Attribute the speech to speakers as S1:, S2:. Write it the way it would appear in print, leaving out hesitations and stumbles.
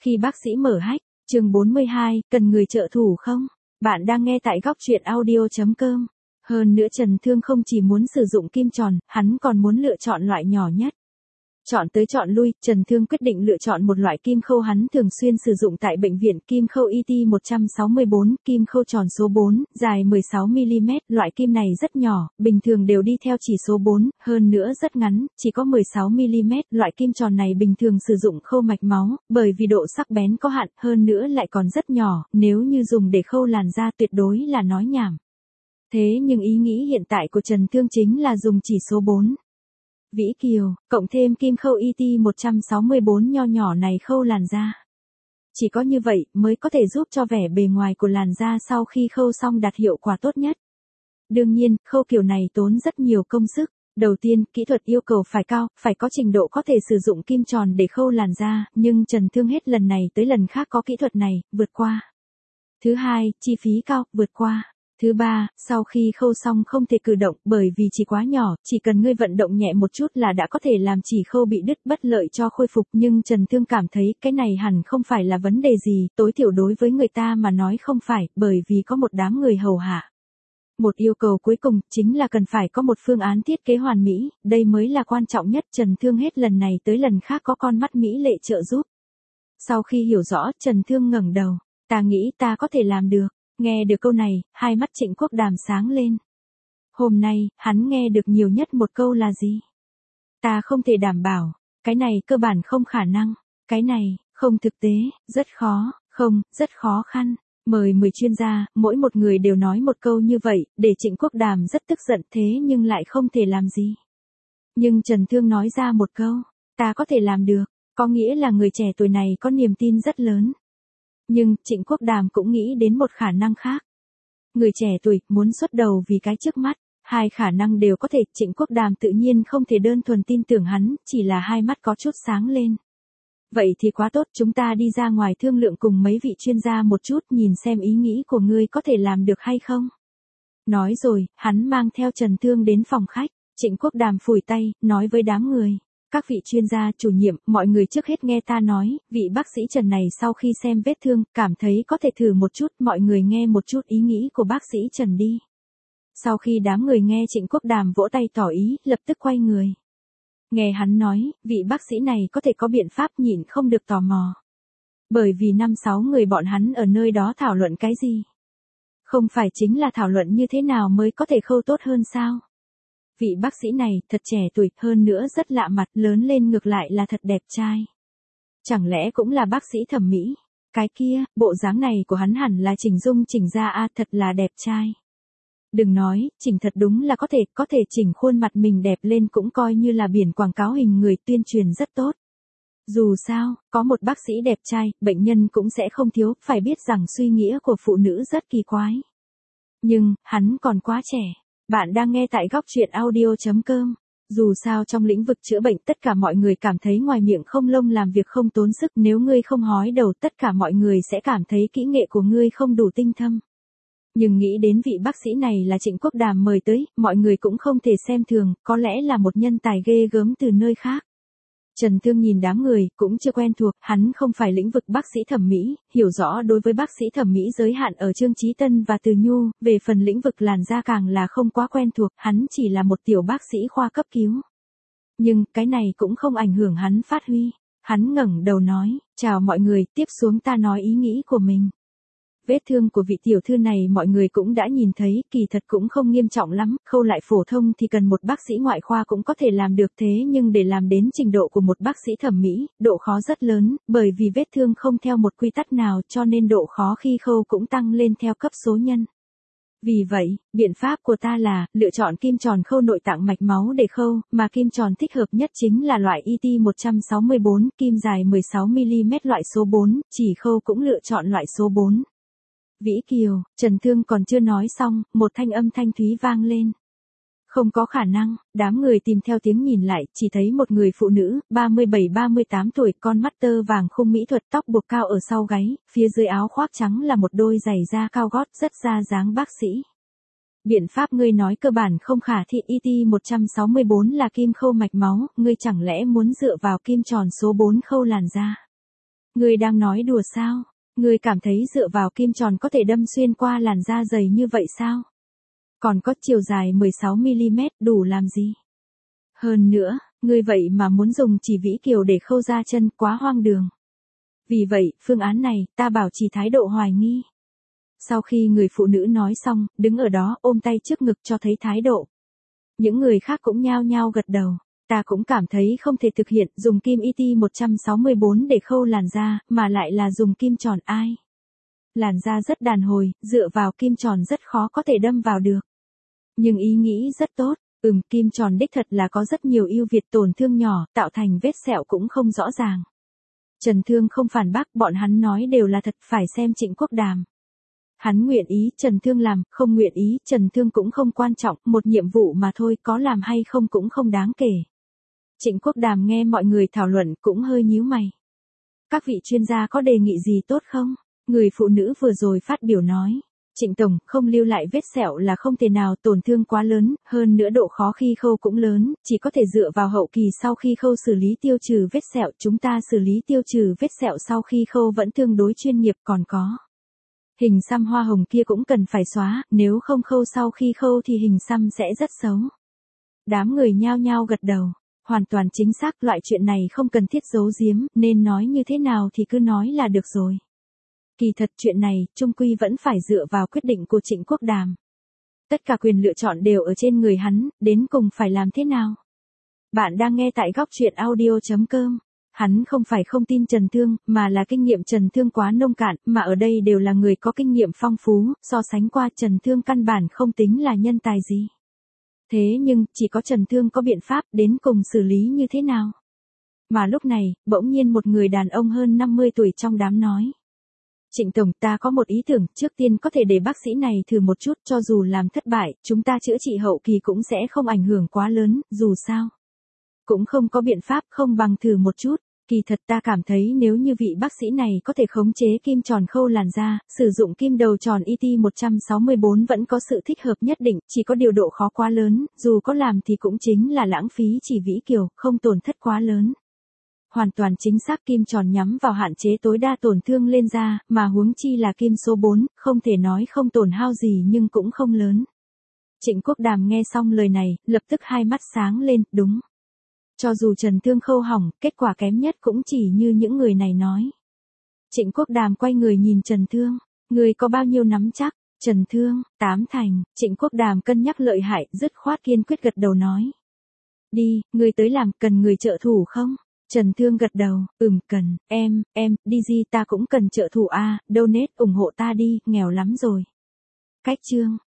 S1: Khi bác sĩ mở hách, chương 42, cần người trợ thủ không? Bạn đang nghe tại góc truyện audio.com. Hơn nữa Trần Thương không chỉ muốn sử dụng kim tròn, hắn còn muốn lựa chọn loại nhỏ nhất. Chọn tới chọn lui, Trần Thương quyết định lựa chọn một loại kim khâu hắn thường xuyên sử dụng tại bệnh viện, kim khâu IT164, kim khâu tròn số 4, dài 16mm. Loại kim này rất nhỏ, bình thường đều đi theo chỉ số 4, hơn nữa rất ngắn, chỉ có 16mm. Loại kim tròn này bình thường sử dụng khâu mạch máu, bởi vì độ sắc bén có hạn, hơn nữa lại còn rất nhỏ, nếu như dùng để khâu làn da tuyệt đối là nói nhảm. Thế nhưng ý nghĩ hiện tại của Trần Thương chính là dùng chỉ số 4. Vĩ Kiều, cộng thêm kim khâu IT164 nho nhỏ này khâu làn da. Chỉ có như vậy mới có thể giúp cho vẻ bề ngoài của làn da sau khi khâu xong đạt hiệu quả tốt nhất. Đương nhiên, khâu kiểu này tốn rất nhiều công sức. Đầu tiên, kỹ thuật yêu cầu phải cao, phải có trình độ có thể sử dụng kim tròn để khâu làn da, nhưng Trần Thương hết lần này tới lần khác có kỹ thuật này, vượt qua. Thứ hai, chi phí cao, vượt qua. Thứ ba, sau khi khâu xong không thể cử động bởi vì chỉ quá nhỏ, chỉ cần ngươi vận động nhẹ một chút là đã có thể làm chỉ khâu bị đứt, bất lợi cho khôi phục, nhưng Trần Thương cảm thấy cái này hẳn không phải là vấn đề gì, tối thiểu đối với người ta mà nói không phải, bởi vì có một đám người hầu hạ. Một yêu cầu cuối cùng chính là cần phải có một phương án thiết kế hoàn mỹ, đây mới là quan trọng nhất. Trần Thương hết lần này tới lần khác có con mắt mỹ lệ trợ giúp. Sau khi hiểu rõ, Trần Thương ngẩng đầu, ta nghĩ ta có thể làm được. Nghe được câu này, hai mắt Trịnh Quốc Đàm sáng lên. Hôm nay, hắn nghe được nhiều nhất một câu là gì? Ta không thể đảm bảo, cái này cơ bản không khả năng, cái này, không thực tế, rất khó, không, rất khó khăn. Mời 10 chuyên gia, mỗi một người đều nói một câu như vậy, để Trịnh Quốc Đàm rất tức giận thế nhưng lại không thể làm gì. Nhưng Trần Thương nói ra một câu, ta có thể làm được, có nghĩa là người trẻ tuổi này có niềm tin rất lớn. Nhưng, Trịnh Quốc Đàm cũng nghĩ đến một khả năng khác. Người trẻ tuổi, muốn xuất đầu vì cái trước mắt. Hai khả năng đều có thể, Trịnh Quốc Đàm tự nhiên không thể đơn thuần tin tưởng hắn, chỉ là hai mắt có chút sáng lên. Vậy thì quá tốt, chúng ta đi ra ngoài thương lượng cùng mấy vị chuyên gia một chút, nhìn xem ý nghĩ của ngươi có thể làm được hay không. Nói rồi, hắn mang theo Trần Thương đến phòng khách, Trịnh Quốc Đàm phủi tay, nói với đám người. Các vị chuyên gia, chủ nhiệm, mọi người trước hết nghe ta nói, vị bác sĩ Trần này sau khi xem vết thương, cảm thấy có thể thử một chút, mọi người nghe một chút ý nghĩ của bác sĩ Trần đi. Sau khi đám người nghe Trịnh Quốc Đàm vỗ tay tỏ ý, lập tức quay người. Nghe hắn nói, vị bác sĩ này có thể có biện pháp, nhịn không được tò mò. Bởi vì 5-6 người bọn hắn ở nơi đó thảo luận cái gì? Không phải chính là thảo luận như thế nào mới có thể khâu tốt hơn sao? Vị bác sĩ này thật trẻ tuổi, hơn nữa rất lạ mặt, lớn lên ngược lại là thật đẹp trai. Chẳng lẽ cũng là bác sĩ thẩm mỹ? Cái kia, bộ dáng này của hắn hẳn là chỉnh dung chỉnh da a, thật là đẹp trai. Đừng nói, chỉnh thật đúng là có thể chỉnh khuôn mặt mình đẹp lên cũng coi như là biển quảng cáo hình người, tuyên truyền rất tốt. Dù sao, có một bác sĩ đẹp trai, bệnh nhân cũng sẽ không thiếu, phải biết rằng suy nghĩa của phụ nữ rất kỳ quái. Nhưng, hắn còn quá trẻ. Bạn đang nghe tại góc truyện audio.com. Dù sao trong lĩnh vực chữa bệnh tất cả mọi người cảm thấy ngoài miệng không lông làm việc không tốn sức, nếu ngươi không hói đầu tất cả mọi người sẽ cảm thấy kỹ nghệ của ngươi không đủ tinh thâm. Nhưng nghĩ đến vị bác sĩ này là Trịnh Quốc Đàm mời tới, mọi người cũng không thể xem thường, có lẽ là một nhân tài ghê gớm từ nơi khác. Trần Thương nhìn đám người, cũng chưa quen thuộc, hắn không phải lĩnh vực bác sĩ thẩm mỹ, hiểu rõ đối với bác sĩ thẩm mỹ giới hạn ở Trương Chí Tân và Từ Nhu, về phần lĩnh vực làn da càng là không quá quen thuộc, hắn chỉ là một tiểu bác sĩ khoa cấp cứu. Nhưng, cái này cũng không ảnh hưởng hắn phát huy. Hắn ngẩng đầu nói, chào mọi người, tiếp xuống ta nói ý nghĩ của mình. Vết thương của vị tiểu thư này mọi người cũng đã nhìn thấy, kỳ thật cũng không nghiêm trọng lắm, khâu lại phổ thông thì cần một bác sĩ ngoại khoa cũng có thể làm được, thế nhưng để làm đến trình độ của một bác sĩ thẩm mỹ, độ khó rất lớn, bởi vì vết thương không theo một quy tắc nào cho nên độ khó khi khâu cũng tăng lên theo cấp số nhân. Vì vậy, biện pháp của ta là, lựa chọn kim tròn khâu nội tạng mạch máu để khâu, mà kim tròn thích hợp nhất chính là loại IT164, kim dài 16mm loại số 4, chỉ khâu cũng lựa chọn loại số 4. Vĩ Kiều, Trần Thương còn chưa nói xong, một thanh âm thanh thúy vang lên. Không có khả năng, đám người tìm theo tiếng nhìn lại, chỉ thấy một người phụ nữ, 37-38 tuổi, con mắt tơ vàng khung mỹ thuật, tóc buộc cao ở sau gáy, phía dưới áo khoác trắng là một đôi giày da cao gót, rất ra dáng bác sĩ. Biện pháp ngươi nói cơ bản không khả thi, IT164 là kim khâu mạch máu, ngươi chẳng lẽ muốn dựa vào kim tròn số 4 khâu làn da? Ngươi đang nói đùa sao? Ngươi cảm thấy dựa vào kim tròn có thể đâm xuyên qua làn da dày như vậy sao? Còn có chiều dài 16mm đủ làm gì? Hơn nữa, ngươi vậy mà muốn dùng chỉ vĩ kiều để khâu ra chân, quá hoang đường. Vì vậy, phương án này, ta bảo trì thái độ hoài nghi. Sau khi người phụ nữ nói xong, đứng ở đó ôm tay trước ngực cho thấy thái độ. Những người khác cũng nhao nhao gật đầu. Ta cũng cảm thấy không thể thực hiện dùng kim IT-164 để khâu làn da, mà lại là dùng kim tròn ai. Làn da rất đàn hồi, dựa vào kim tròn rất khó có thể đâm vào được. Nhưng ý nghĩ rất tốt, kim tròn đích thật là có rất nhiều ưu việt, tổn thương nhỏ, tạo thành vết sẹo cũng không rõ ràng. Trần Thương không phản bác, bọn hắn nói đều là thật, phải xem Trịnh Quốc Đàm. Hắn nguyện ý, Trần Thương làm, không nguyện ý, Trần Thương cũng không quan trọng, một nhiệm vụ mà thôi, có làm hay không cũng không đáng kể. Trịnh Quốc Đàm nghe mọi người thảo luận cũng hơi nhíu mày. Các vị chuyên gia có đề nghị gì tốt không? Người phụ nữ vừa rồi phát biểu nói. Trịnh Tổng, không lưu lại vết sẹo là không thể nào, tổn thương quá lớn, hơn nữa độ khó khi khâu cũng lớn, chỉ có thể dựa vào hậu kỳ sau khi khâu xử lý tiêu trừ vết sẹo. Chúng ta xử lý tiêu trừ vết sẹo sau khi khâu vẫn tương đối chuyên nghiệp, còn có. Hình xăm hoa hồng kia cũng cần phải xóa, nếu không khâu sau khi khâu thì hình xăm sẽ rất xấu. Đám người nhao nhao gật đầu. Hoàn toàn chính xác, loại chuyện này không cần thiết giấu giếm, nên nói như thế nào thì cứ nói là được rồi. Kỳ thật chuyện này, chung quy vẫn phải dựa vào quyết định của Trịnh Quốc Đàm. Tất cả quyền lựa chọn đều ở trên người hắn, đến cùng phải làm thế nào? Bạn đang nghe tại góc truyện audio.com. Hắn không phải không tin Trần Thương, mà là kinh nghiệm Trần Thương quá nông cạn, mà ở đây đều là người có kinh nghiệm phong phú, so sánh qua Trần Thương căn bản không tính là nhân tài gì. Thế nhưng, chỉ có Trần Thương có biện pháp, đến cùng xử lý như thế nào? Mà lúc này, bỗng nhiên một người đàn ông hơn 50 tuổi trong đám nói. Trịnh Tổng, ta có một ý tưởng, trước tiên có thể để bác sĩ này thử một chút, cho dù làm thất bại, chúng ta chữa trị hậu kỳ cũng sẽ không ảnh hưởng quá lớn, dù sao. Cũng không có biện pháp, không bằng thử một chút. Kỳ thật ta cảm thấy nếu như vị bác sĩ này có thể khống chế kim tròn khâu làn da, sử dụng kim đầu tròn IT-164 vẫn có sự thích hợp nhất định, chỉ có điều độ khó quá lớn, dù có làm thì cũng chính là lãng phí chỉ vĩ kiều, không tổn thất quá lớn. Hoàn toàn chính xác, kim tròn nhắm vào hạn chế tối đa tổn thương lên da, mà huống chi là kim số 4, không thể nói không tổn hao gì nhưng cũng không lớn. Trịnh Quốc Đàm nghe xong lời này, lập tức hai mắt sáng lên, đúng. Cho dù Trần Thương khâu hỏng, kết quả kém nhất cũng chỉ như những người này nói. Trịnh Quốc Đàm quay người nhìn Trần Thương, người có bao nhiêu nắm chắc? Trần Thương, 8 thành, Trịnh Quốc Đàm cân nhắc lợi hại, dứt khoát kiên quyết gật đầu nói. Đi, người tới làm, cần người trợ thủ không? Trần Thương gật đầu, cần, đi gì ta cũng cần trợ thủ a, donate ủng hộ ta đi, nghèo lắm rồi. Cách chương.